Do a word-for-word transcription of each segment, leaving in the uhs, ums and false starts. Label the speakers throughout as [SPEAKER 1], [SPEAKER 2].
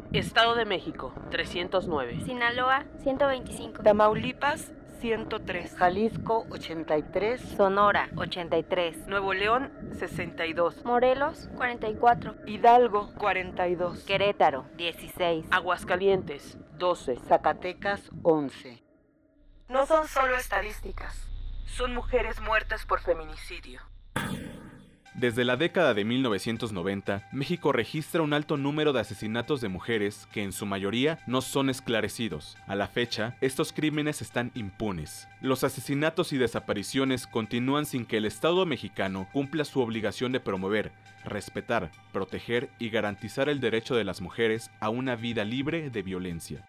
[SPEAKER 1] Estado de México, trescientos nueve.
[SPEAKER 2] Sinaloa, ciento veinticinco.
[SPEAKER 3] Tamaulipas, ciento tres.
[SPEAKER 4] Jalisco, ochenta y tres.
[SPEAKER 5] Sonora, ochenta y tres.
[SPEAKER 3] Nuevo León, sesenta y dos.
[SPEAKER 2] Morelos, cuarenta y cuatro.
[SPEAKER 3] Hidalgo, cuarenta y dos.
[SPEAKER 5] Querétaro, dieciséis.
[SPEAKER 1] Aguascalientes, doce.
[SPEAKER 4] Zacatecas, once.
[SPEAKER 3] No son solo estadísticas, son mujeres muertas por feminicidio.
[SPEAKER 6] Desde la década de mil novecientos noventa, México registra un alto número de asesinatos de mujeres que en su mayoría no son esclarecidos. A la fecha, estos crímenes están impunes. Los asesinatos y desapariciones continúan sin que el Estado mexicano cumpla su obligación de promover, respetar, proteger y garantizar el derecho de las mujeres a una vida libre de violencia.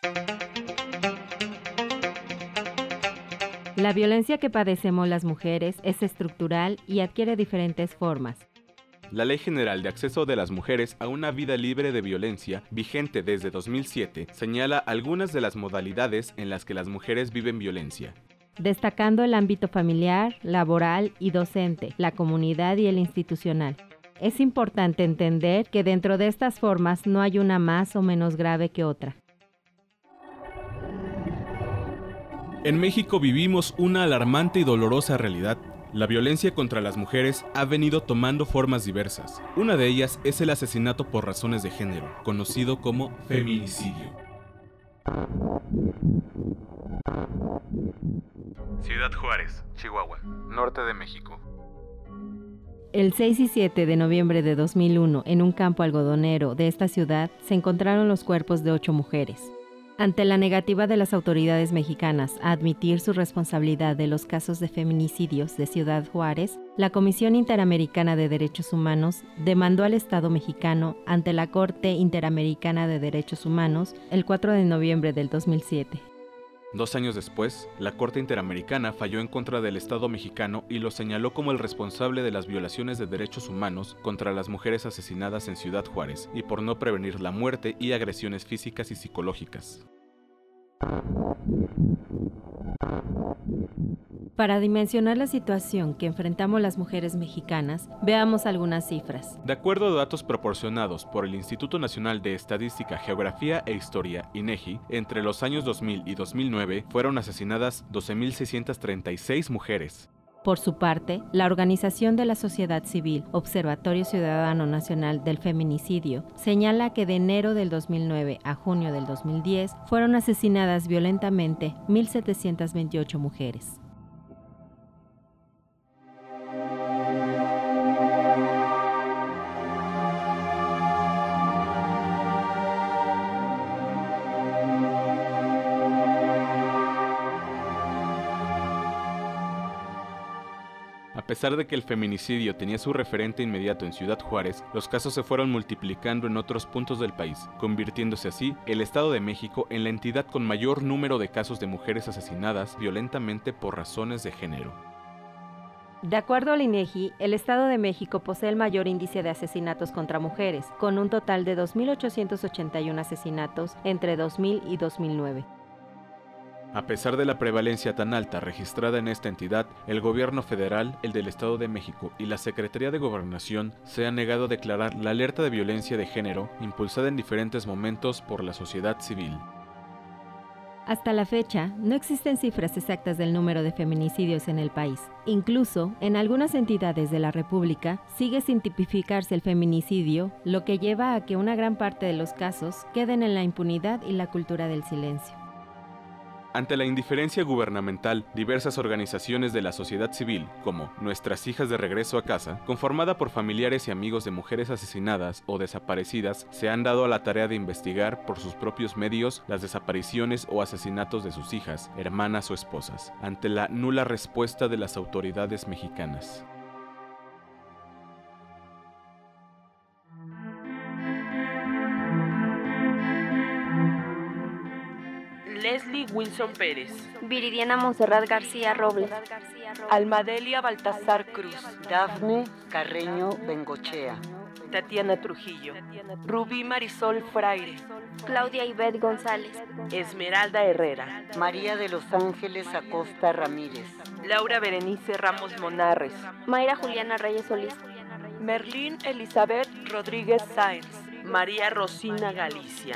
[SPEAKER 7] La violencia que padecemos las mujeres es estructural y adquiere diferentes formas.
[SPEAKER 6] La Ley General de Acceso de las Mujeres a una Vida Libre de Violencia, vigente desde dos mil siete, señala algunas de las modalidades en las que las mujeres viven violencia,
[SPEAKER 7] destacando el ámbito familiar, laboral y docente, la comunidad y el institucional. Es importante entender que dentro de estas formas no hay una más o menos grave que otra.
[SPEAKER 6] En México vivimos una alarmante y dolorosa realidad. La violencia contra las mujeres ha venido tomando formas diversas. Una de ellas es el asesinato por razones de género, conocido como feminicidio. Ciudad Juárez, Chihuahua, norte de México.
[SPEAKER 7] El seis y siete de noviembre de dos mil uno, en un campo algodonero de esta ciudad, se encontraron los cuerpos de ocho mujeres. Ante la negativa de las autoridades mexicanas a admitir su responsabilidad de los casos de feminicidios de Ciudad Juárez, la Comisión Interamericana de Derechos Humanos demandó al Estado mexicano ante la Corte Interamericana de Derechos Humanos el cuatro de noviembre del dos mil siete.
[SPEAKER 6] Dos años después, la Corte Interamericana falló en contra del Estado mexicano y lo señaló como el responsable de las violaciones de derechos humanos contra las mujeres asesinadas en Ciudad Juárez y por no prevenir la muerte y agresiones físicas y psicológicas.
[SPEAKER 7] Para dimensionar la situación que enfrentamos las mujeres mexicanas, veamos algunas cifras.
[SPEAKER 6] De acuerdo a datos proporcionados por el Instituto Nacional de Estadística, Geografía e Historia, INEGI, entre los años dos mil y dos mil nueve fueron asesinadas doce mil seiscientas treinta y seis mujeres.
[SPEAKER 7] Por su parte, la Organización de la Sociedad Civil, Observatorio Ciudadano Nacional del Feminicidio, señala que de enero del dos mil nueve a junio del dos mil diez fueron asesinadas violentamente mil setecientas veintiocho mujeres.
[SPEAKER 6] A pesar de que el feminicidio tenía su referente inmediato en Ciudad Juárez, los casos se fueron multiplicando en otros puntos del país, convirtiéndose así el Estado de México en la entidad con mayor número de casos de mujeres asesinadas violentamente por razones de género.
[SPEAKER 7] De acuerdo al INEGI, el Estado de México posee el mayor índice de asesinatos contra mujeres, con un total de dos mil ochocientos ochenta y uno asesinatos entre dos mil y dos mil nueve.
[SPEAKER 6] A pesar de la prevalencia tan alta registrada en esta entidad, el gobierno federal, el del Estado de México y la Secretaría de Gobernación se han negado a declarar la alerta de violencia de género impulsada en diferentes momentos por la sociedad civil.
[SPEAKER 7] Hasta la fecha, no existen cifras exactas del número de feminicidios en el país. Incluso, en algunas entidades de la República, sigue sin tipificarse el feminicidio, lo que lleva a que una gran parte de los casos queden en la impunidad y la cultura del silencio.
[SPEAKER 6] Ante la indiferencia gubernamental, diversas organizaciones de la sociedad civil, como Nuestras Hijas de Regreso a Casa, conformada por familiares y amigos de mujeres asesinadas o desaparecidas, se han dado a la tarea de investigar por sus propios medios las desapariciones o asesinatos de sus hijas, hermanas o esposas, ante la nula respuesta de las autoridades mexicanas.
[SPEAKER 1] Leslie Wilson Pérez,
[SPEAKER 2] Viridiana Monserrat García Robles,
[SPEAKER 3] Almadelia Baltasar Cruz,
[SPEAKER 4] Dafne Carreño Bengochea,
[SPEAKER 3] Tatiana Trujillo, Rubí Marisol Fraire,
[SPEAKER 2] Claudia Ivette González,
[SPEAKER 1] Esmeralda Herrera,
[SPEAKER 4] María de los Ángeles Acosta Ramírez,
[SPEAKER 3] Laura Berenice Ramos Monarres,
[SPEAKER 2] Mayra Juliana Reyes Solís,
[SPEAKER 3] Merlín Elizabeth Rodríguez Sáenz,
[SPEAKER 1] María Rosina Galicia.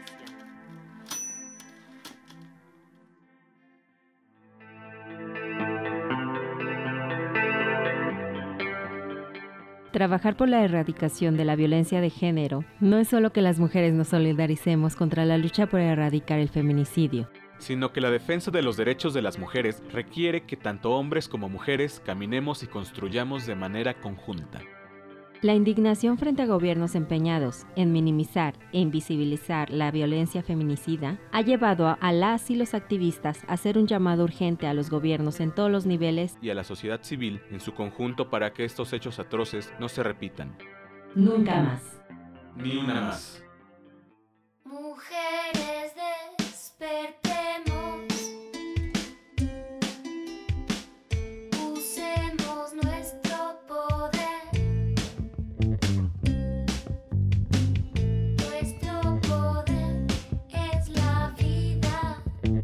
[SPEAKER 7] Trabajar por la erradicación de la violencia de género no es solo que las mujeres nos solidaricemos contra la lucha por erradicar el feminicidio,
[SPEAKER 6] sino que la defensa de los derechos de las mujeres requiere que tanto hombres como mujeres caminemos y construyamos de manera conjunta.
[SPEAKER 7] La indignación frente a gobiernos empeñados en minimizar e invisibilizar la violencia feminicida ha llevado a las y los activistas a hacer un llamado urgente a los gobiernos en todos los niveles
[SPEAKER 6] y a la sociedad civil en su conjunto para que estos hechos atroces no se repitan.
[SPEAKER 7] Nunca más.
[SPEAKER 6] Ni una más.
[SPEAKER 8] Mujeres, despertemos. Usemos nuestro poder. Nuestro poder es la vida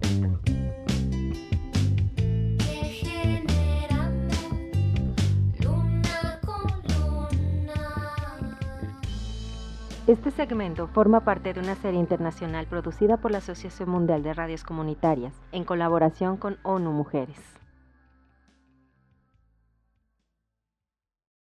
[SPEAKER 8] que generamos luna con luna.
[SPEAKER 7] Este segmento forma parte de una serie internacional producida por la Asociación Mundial de Radios Comunitarias en colaboración con ONU Mujeres.